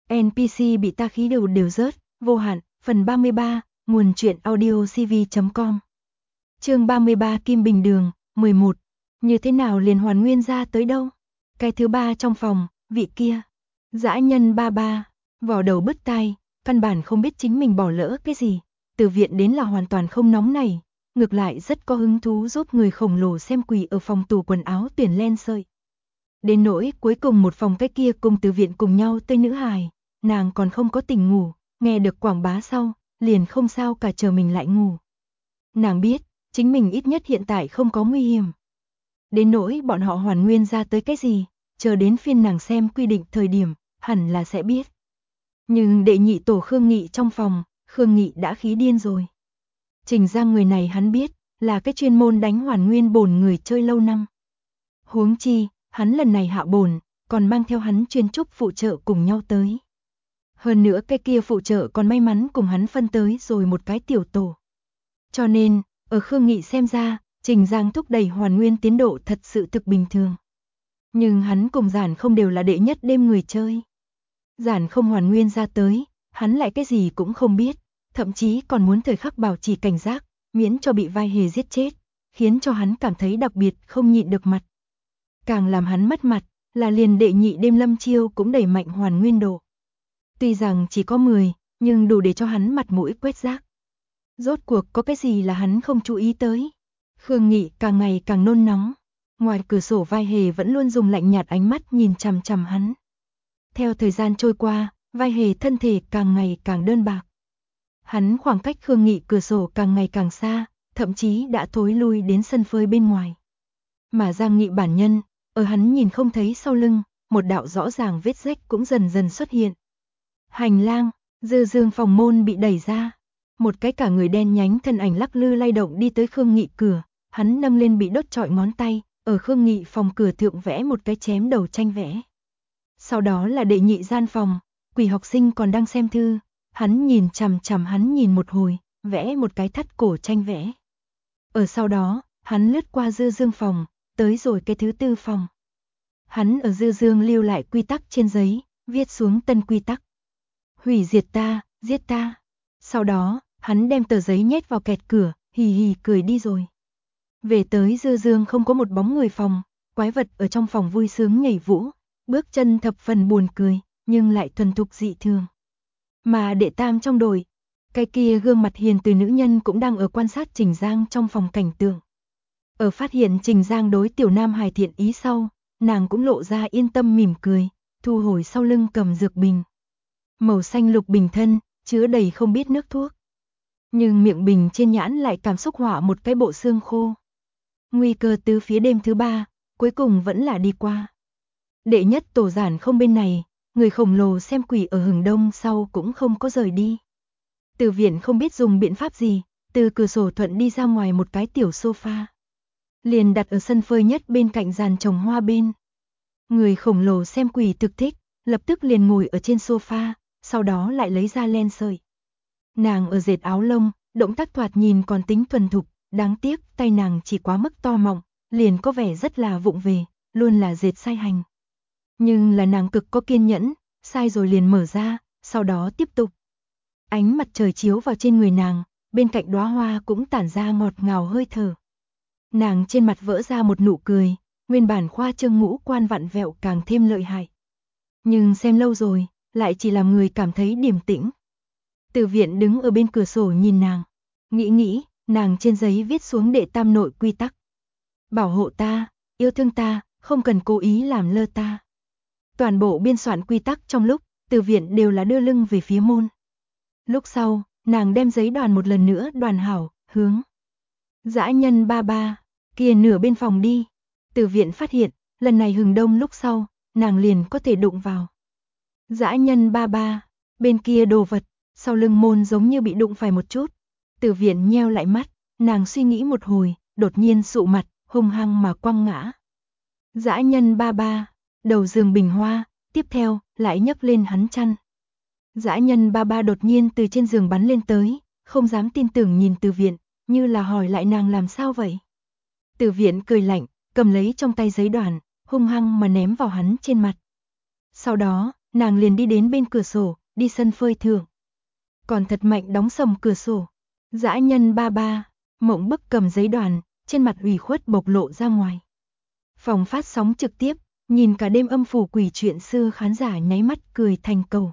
NPC bị ta khí đều đều rớt, vô hạn, phần 33, nguồn truyện audiocv.com. Chương 33 Kim Bình Đường, 11. Như thế nào liền hoàn nguyên ra tới đâu? Cái thứ ba trong phòng, vị kia. Dã nhân ba ba, vò đầu bứt tai, căn bản không biết chính mình bỏ lỡ cái gì. Từ viện đến là hoàn toàn không nóng này, ngược lại rất có hứng thú giúp người khổng lồ xem quỳ ở phòng tủ quần áo tuyển len sợi. Đến nỗi cuối cùng một phòng cái kia cùng từ viện cùng nhau tới nữ hài, nàng còn không có tỉnh ngủ, nghe được quảng bá sau, liền không sao cả chờ mình lại ngủ. Nàng biết, chính mình ít nhất hiện tại không có nguy hiểm. Đến nỗi bọn họ hoàn nguyên ra tới cái gì, chờ đến phiên nàng xem quy định thời điểm, hẳn là sẽ biết. Nhưng đệ nhị tổ Khương Nghị trong phòng, Khương Nghị đã khí điên rồi. Trình Giang người này hắn biết, là cái chuyên môn đánh hoàn nguyên bổn người chơi lâu năm. Huống chi, hắn lần này hạ bổn, còn mang theo hắn chuyên trúc phụ trợ cùng nhau tới. Hơn nữa cái kia phụ trợ còn may mắn cùng hắn phân tới rồi một cái tiểu tổ. Cho nên, ở Khương Nghị xem ra, Trình Giang thúc đẩy hoàn nguyên tiến độ thật sự thực bình thường. Nhưng hắn cùng Giản không đều là đệ nhất đêm người chơi. Giản không hoàn nguyên ra tới, hắn lại cái gì cũng không biết, thậm chí còn muốn thời khắc bảo trì cảnh giác, miễn cho bị vai hề giết chết, khiến cho hắn cảm thấy đặc biệt không nhịn được mặt. Càng làm hắn mất mặt, là liền đệ nhị đêm Lâm Chiêu cũng đẩy mạnh hoàn nguyên độ. Tuy rằng chỉ có 10, nhưng đủ để cho hắn mặt mũi quét rác. Rốt cuộc có cái gì là hắn không chú ý tới. Khương Nghị càng ngày càng nôn nóng. Ngoài cửa sổ vai hề vẫn luôn dùng lạnh nhạt ánh mắt nhìn chằm chằm hắn. Theo thời gian trôi qua, vai hề thân thể càng ngày càng đơn bạc. Hắn khoảng cách Khương Nghị cửa sổ càng ngày càng xa, thậm chí đã thối lui đến sân phơi bên ngoài. Mà Giang Nghị bản nhân, ở hắn nhìn không thấy sau lưng, một đạo rõ ràng vết rách cũng dần dần xuất hiện. Hành lang, dư dương phòng môn bị đẩy ra. Một cái cả người đen nhánh thân ảnh lắc lư lay động đi tới Khương Nghị cửa, hắn nâng lên bị đốt trọi ngón tay, ở Khương Nghị phòng cửa thượng vẽ một cái chém đầu tranh vẽ. Sau đó là đệ nhị gian phòng, quỷ học sinh còn đang xem thư, hắn nhìn chằm chằm hắn nhìn một hồi, vẽ một cái thắt cổ tranh vẽ. Ở sau đó, hắn lướt qua dư dương phòng, tới rồi cái thứ tư phòng. Hắn ở dư dương lưu lại quy tắc trên giấy, viết xuống tân quy tắc. Hủy diệt ta, giết ta. Sau đó, hắn đem tờ giấy nhét vào kẹt cửa, hì hì cười đi rồi. Về tới dư dương không có một bóng người phòng, quái vật ở trong phòng vui sướng nhảy vũ, bước chân thập phần buồn cười, nhưng lại thuần thục dị thường. Mà đệ tam trong đồi, cái kia gương mặt hiền từ nữ nhân cũng đang ở quan sát Trình Giang trong phòng cảnh tượng. Ở phát hiện Trình Giang đối tiểu nam hài thiện ý sau, nàng cũng lộ ra yên tâm mỉm cười, thu hồi sau lưng cầm dược bình. Màu xanh lục bình thân, chứa đầy không biết nước thuốc. Nhưng miệng bình trên nhãn lại cảm xúc họa một cái bộ xương khô. Nguy cơ từ phía đêm thứ ba, cuối cùng vẫn là đi qua. Đệ nhất tổ Giản không bên này, người khổng lồ xem quỷ ở hừng đông sau cũng không có rời đi. Từ viện không biết dùng biện pháp gì, từ cửa sổ thuận đi ra ngoài một cái tiểu sofa. Liền đặt ở sân phơi nhất bên cạnh giàn trồng hoa bên. Người khổng lồ xem quỷ thực thích, lập tức liền ngồi ở trên sofa, sau đó lại lấy ra len sợi. Nàng ở dệt áo lông, động tác thoạt nhìn còn tính thuần thục, đáng tiếc tay nàng chỉ quá mức to mọng, liền có vẻ rất là vụng về, luôn là dệt sai hành. Nhưng là nàng cực có kiên nhẫn, sai rồi liền mở ra, sau đó tiếp tục. Ánh mặt trời chiếu vào trên người nàng, bên cạnh đóa hoa cũng tản ra ngọt ngào hơi thở. Nàng trên mặt vỡ ra một nụ cười, nguyên bản khoa trương ngũ quan vặn vẹo càng thêm lợi hại. Nhưng xem lâu rồi, lại chỉ làm người cảm thấy điềm tĩnh. Từ viện đứng ở bên cửa sổ nhìn nàng, nghĩ, nàng trên giấy viết xuống đệ tam nội quy tắc. Bảo hộ ta, yêu thương ta, không cần cố ý làm lơ ta. Toàn bộ biên soạn quy tắc trong lúc, từ viện đều là đưa lưng về phía môn. Lúc sau, nàng đem giấy đoàn một lần nữa đoàn hảo, hướng dã nhân ba ba, kia nửa bên phòng đi. Từ viện phát hiện, lần này hừng đông lúc sau, nàng liền có thể đụng vào. Dã nhân ba ba, bên kia đồ vật, sau lưng môn giống như bị đụng phải một chút. Từ viện nheo lại mắt, nàng suy nghĩ một hồi, đột nhiên sụ mặt, hung hăng mà quăng ngã. Dã nhân ba ba, đầu giường bình hoa, tiếp theo, lại nhấc lên hắn chăn. Dã nhân ba ba đột nhiên từ trên giường bắn lên tới, không dám tin tưởng nhìn từ viện, như là hỏi lại nàng làm sao vậy. Từ viện cười lạnh, cầm lấy trong tay giấy đoàn, hung hăng mà ném vào hắn trên mặt. Sau đó, nàng liền đi đến bên cửa sổ, đi sân phơi thưởng. Còn thật mạnh đóng sầm cửa sổ. Dã nhân ba ba, Mộng Bức cầm giấy đoàn, trên mặt ủy khuất bộc lộ ra ngoài. Phòng phát sóng trực tiếp, nhìn cả đêm âm phủ quỷ chuyện xưa khán giả nháy mắt cười thành cầu.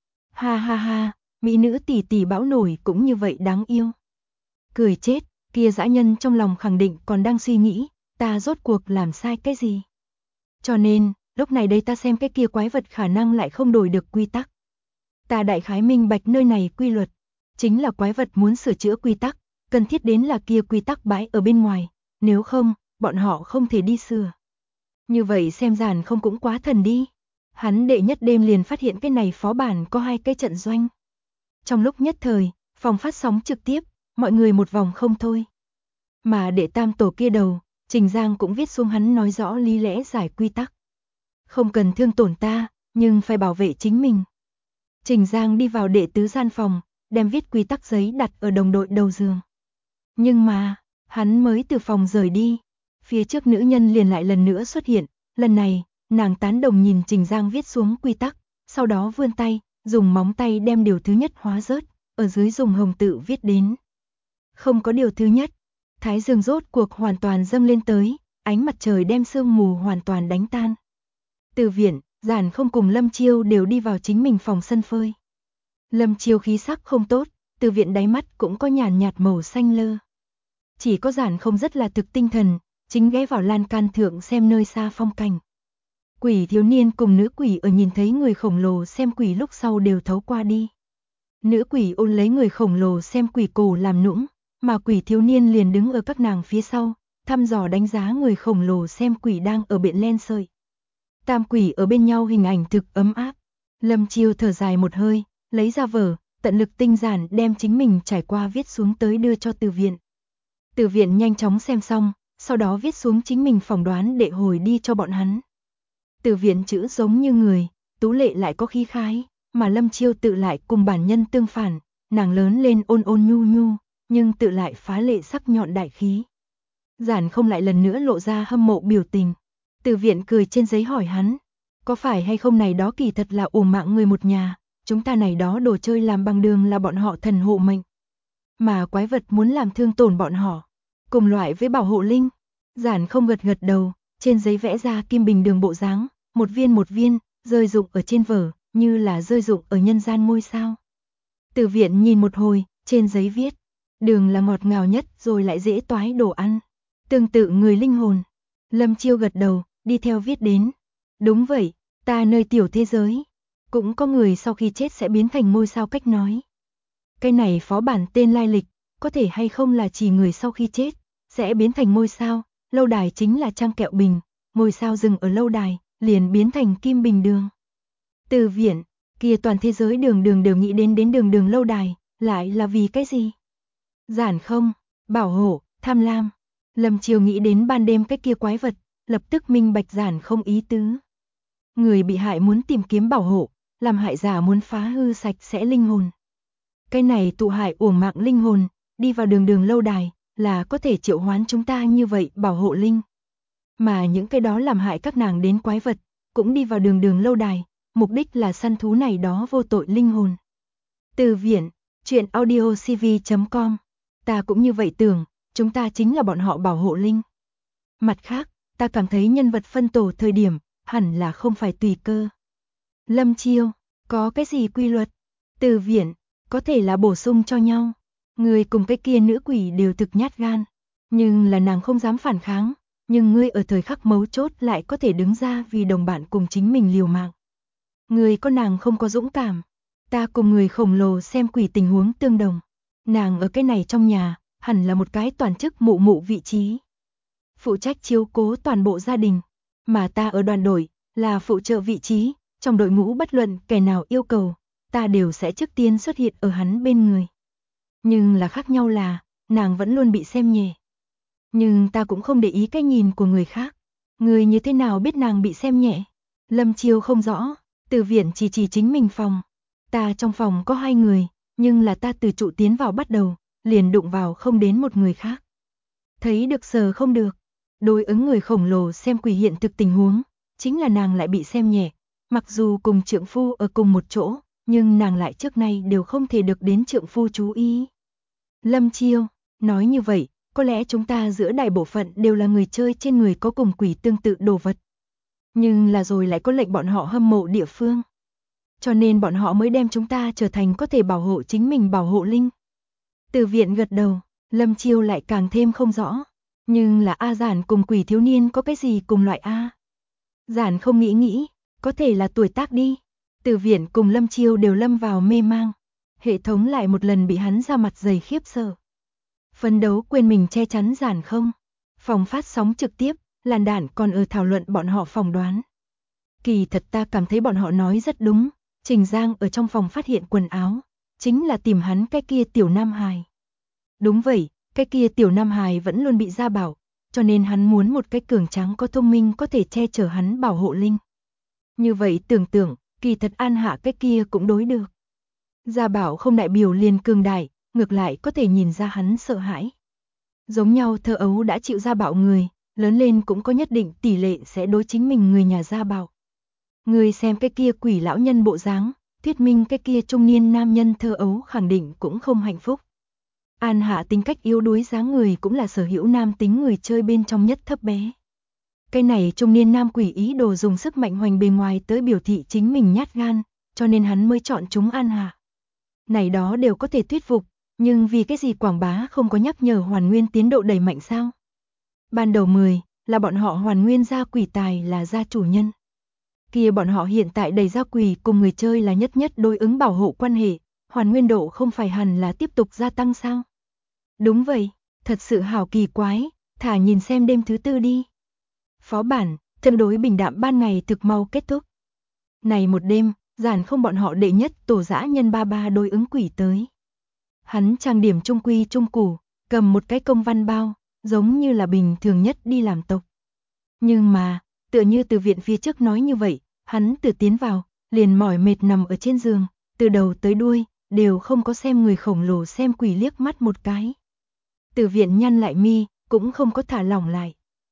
Ha ha ha, mỹ nữ tỷ tỷ bão nổi cũng như vậy đáng yêu. Cười chết, kia dã nhân trong lòng khẳng định còn đang suy nghĩ, ta rốt cuộc làm sai cái gì. Cho nên, lúc này đây ta xem cái kia quái vật khả năng lại không đổi được quy tắc. Ta đại khái minh bạch nơi này quy luật, chính là quái vật muốn sửa chữa quy tắc, cần thiết đến là kia quy tắc bãi ở bên ngoài, nếu không, bọn họ không thể đi sửa. Như vậy xem Giản không cũng quá thần đi. Hắn đệ nhất đêm liền phát hiện cái này phó bản có 2 cái trận doanh. Trong lúc nhất thời, phòng phát sóng trực tiếp, mọi người một vòng không thôi. Mà đệ tam tổ kia đầu, Trình Giang cũng viết xuống hắn nói rõ lý lẽ giải quy tắc. Không cần thương tổn ta, nhưng phải bảo vệ chính mình. Trình Giang đi vào đệ tứ gian phòng, đem viết quy tắc giấy đặt ở đồng đội đầu giường. Nhưng mà, hắn mới từ phòng rời đi, phía trước nữ nhân liền lại lần nữa xuất hiện, lần này, nàng tán đồng nhìn Trình Giang viết xuống quy tắc, sau đó vươn tay, dùng móng tay đem điều thứ nhất hóa rớt, ở dưới dùng hồng tự viết đến. Không có điều thứ nhất, thái dương rốt cuộc hoàn toàn dâng lên tới, ánh mặt trời đem sương mù hoàn toàn đánh tan. Từ viện, Giản không cùng Lâm Chiêu đều đi vào chính mình phòng sân phơi. Lâm Chiêu khí sắc không tốt, từ viện đáy mắt cũng có nhàn nhạt màu xanh lơ. Chỉ có Giản không rất là thực tinh thần, chính ghé vào lan can thượng xem nơi xa phong cảnh. Quỷ thiếu niên cùng nữ quỷ ở nhìn thấy người khổng lồ xem quỷ lúc sau đều thấu qua đi. Nữ quỷ ôn lấy người khổng lồ xem quỷ cổ làm nũng, mà quỷ thiếu niên liền đứng ở các nàng phía sau, thăm dò đánh giá người khổng lồ xem quỷ đang ở biển len sợi. Tam quỷ ở bên nhau hình ảnh thực ấm áp. Lâm Chiêu thở dài một hơi, lấy ra vở, tận lực tinh giản đem chính mình trải qua viết xuống tới đưa cho Từ viện. Từ viện nhanh chóng xem xong, sau đó viết xuống chính mình phỏng đoán để hồi đi cho bọn hắn. Từ viện chữ giống như người, tú lệ lại có khí khái, mà Lâm Chiêu tự lại cùng bản nhân tương phản, nàng lớn lên ôn ôn nhu nhu, nhưng tự lại phá lệ sắc nhọn đại khí. Giản không lại lần nữa lộ ra hâm mộ biểu tình. Từ viện cười trên giấy hỏi hắn, có phải hay không này đó kỳ thật là uổng mạng người một nhà, chúng ta này đó đồ chơi làm bằng đường là bọn họ thần hộ mệnh. Mà quái vật muốn làm thương tổn bọn họ, cùng loại với bảo hộ linh. Giản không gật gật đầu, trên giấy vẽ ra kim bình đường bộ dáng, một viên, rơi rụng ở trên vở, như là rơi rụng ở nhân gian ngôi sao. Từ viện nhìn một hồi, trên giấy viết, đường là ngọt ngào nhất rồi lại dễ toái đồ ăn. Tương tự người linh hồn. Lâm Chiêu gật đầu, đi theo viết đến. Đúng vậy, ta nơi tiểu thế giới, cũng có người sau khi chết sẽ biến thành ngôi sao cách nói. Cái này phó bản tên lai lịch, có thể hay không là chỉ người sau khi chết, sẽ biến thành ngôi sao, lâu đài chính là trang kẹo bình, ngôi sao dừng ở lâu đài, liền biến thành kim bình đường. Từ viện, kia toàn thế giới đường đường đều nghĩ đến đường đường lâu đài, lại là vì cái gì? Giản không, bảo hộ, tham lam. Lâm Chiêu nghĩ đến ban đêm cái kia quái vật, lập tức minh bạch Giản không ý tứ. Người bị hại muốn tìm kiếm bảo hộ, làm hại giả muốn phá hư sạch sẽ linh hồn. Cái này tụ hại uổng mạng linh hồn, đi vào đường đường lâu đài, là có thể triệu hoán chúng ta như vậy bảo hộ linh. Mà những cái đó làm hại các nàng đến quái vật, cũng đi vào đường đường lâu đài, mục đích là săn thú này đó vô tội linh hồn. Từ viện, truyện audiocv.com. Ta cũng như vậy tưởng, chúng ta chính là bọn họ bảo hộ linh. Mặt khác, ta cảm thấy nhân vật phân tổ thời điểm, hẳn là không phải tùy cơ. Lâm Chiêu, có cái gì quy luật? Từ viện, có thể là bổ sung cho nhau. Người cùng cái kia nữ quỷ đều thực nhát gan, nhưng là nàng không dám phản kháng, nhưng ngươi ở thời khắc mấu chốt lại có thể đứng ra vì đồng bạn cùng chính mình liều mạng. Người có nàng không có dũng cảm, ta cùng người khổng lồ xem quỷ tình huống tương đồng. Nàng ở cái này trong nhà, hẳn là một cái toàn chức mụ mụ vị trí. Phụ trách chiếu cố toàn bộ gia đình, mà ta ở đoàn đội, là phụ trợ vị trí, trong đội ngũ bất luận kẻ nào yêu cầu, ta đều sẽ trước tiên xuất hiện ở hắn bên người. Nhưng là khác nhau là, nàng vẫn luôn bị xem nhẹ. Nhưng ta cũng không để ý cái nhìn của người khác. Người như thế nào biết nàng bị xem nhẹ? Lâm Chiêu không rõ, Từ viện chỉ chính mình phòng. Ta trong phòng có 2 người, nhưng là ta từ trụ tiến vào bắt đầu, liền đụng vào không đến một người khác. Thấy được sờ không được. Đối ứng người khổng lồ xem quỷ hiện thực tình huống, chính là nàng lại bị xem nhẹ. mặc dù cùng trượng phu ở cùng một chỗ, nhưng nàng lại trước nay đều không thể được đến trượng phu chú ý. Lâm Chiêu, nói như vậy, có lẽ chúng ta giữa đại bộ phận đều là người chơi trên người có cùng quỷ tương tự đồ vật. Nhưng là rồi lại có lệnh bọn họ hâm mộ địa phương. Cho nên bọn họ mới đem chúng ta trở thành có thể bảo hộ chính mình bảo hộ linh. Từ Viện gật đầu, Lâm Chiêu lại càng thêm không rõ. Nhưng là A Giản cùng quỷ thiếu niên có cái gì cùng loại A? Giản không nghĩ, có thể là tuổi tác đi. Từ Viện cùng Lâm Chiêu đều lâm vào mê mang. Hệ thống lại một lần bị hắn ra mặt dày khiếp sợ. Phấn đấu quên mình che chắn Giản không. Phòng phát sóng trực tiếp, Làn Đản còn ở thảo luận bọn họ phỏng đoán. Kỳ thật ta cảm thấy bọn họ nói rất đúng. Trình Giang ở trong phòng phát hiện quần áo, chính là tìm hắn cái kia tiểu nam hài. Đúng vậy, cái kia tiểu nam hài vẫn luôn bị gia bảo, cho nên hắn muốn một cái cường tráng có thông minh có thể che chở hắn bảo hộ linh. Như vậy tưởng tượng, kỳ thật An Hạ cái kia cũng đối được. Gia bảo không đại biểu liền cường đại, ngược lại có thể nhìn ra hắn sợ hãi. Giống nhau thơ ấu đã chịu gia bảo người, lớn lên cũng có nhất định tỷ lệ sẽ đối chính mình người nhà gia bảo. Người xem cái kia quỷ lão nhân bộ dáng, thuyết minh cái kia trung niên nam nhân thơ ấu khẳng định cũng không hạnh phúc. An Hạ tính cách yếu đuối dáng người cũng là sở hữu nam tính người chơi bên trong nhất thấp bé. Cái này trung niên nam quỷ ý đồ dùng sức mạnh hoành bề ngoài tới biểu thị chính mình nhát gan, cho nên hắn mới chọn chúng An Hạ. Này đó đều có thể thuyết phục, nhưng vì cái gì quảng bá không có nhắc nhở hoàn nguyên tiến độ đẩy mạnh sao? Ban đầu 10 là bọn họ hoàn nguyên ra quỷ tài là gia chủ nhân. Kia bọn họ hiện tại đẩy ra quỷ cùng người chơi là nhất nhất đối ứng bảo hộ quan hệ, hoàn nguyên độ không phải hẳn là tiếp tục gia tăng sao? Đúng vậy, thật sự hảo kỳ quái, thả nhìn xem đêm thứ tư đi. Phó bản, tương đối bình đạm ban ngày thực mau kết thúc. Này một đêm, Giản không bọn họ đệ nhất tổ dã nhân 33 đối ứng quỷ tới. Hắn trang điểm trung quy trung củ, cầm một cái công văn bao, giống như là bình thường nhất đi làm tộc. Nhưng mà, tựa như Từ Viện phía trước nói như vậy, hắn từ tiến vào, liền mỏi mệt nằm ở trên giường, từ đầu tới đuôi, đều không có xem người khổng lồ xem quỷ liếc mắt một cái. Từ Viện nhăn lại mi, cũng không có thả lỏng lại.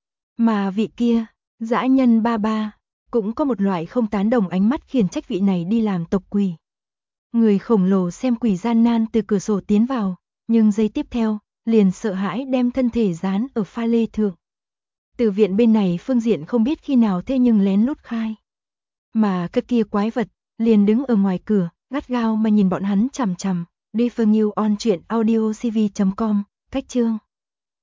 Mà vị kia, dã nhân 33, cũng có một loại không tán đồng ánh mắt khiển trách vị này đi làm tộc quỷ. Người khổng lồ xem quỷ gian nan từ cửa sổ tiến vào, nhưng giây tiếp theo, liền sợ hãi đem thân thể dán ở pha lê thượng. Từ Viện bên này phương diện không biết khi nào thế nhưng lén lút khai. Mà cái kia quái vật, liền đứng ở ngoài cửa, gắt gao mà nhìn bọn hắn chằm chằm. Đi phương yêu on chuyện audiocv.com, cách chương.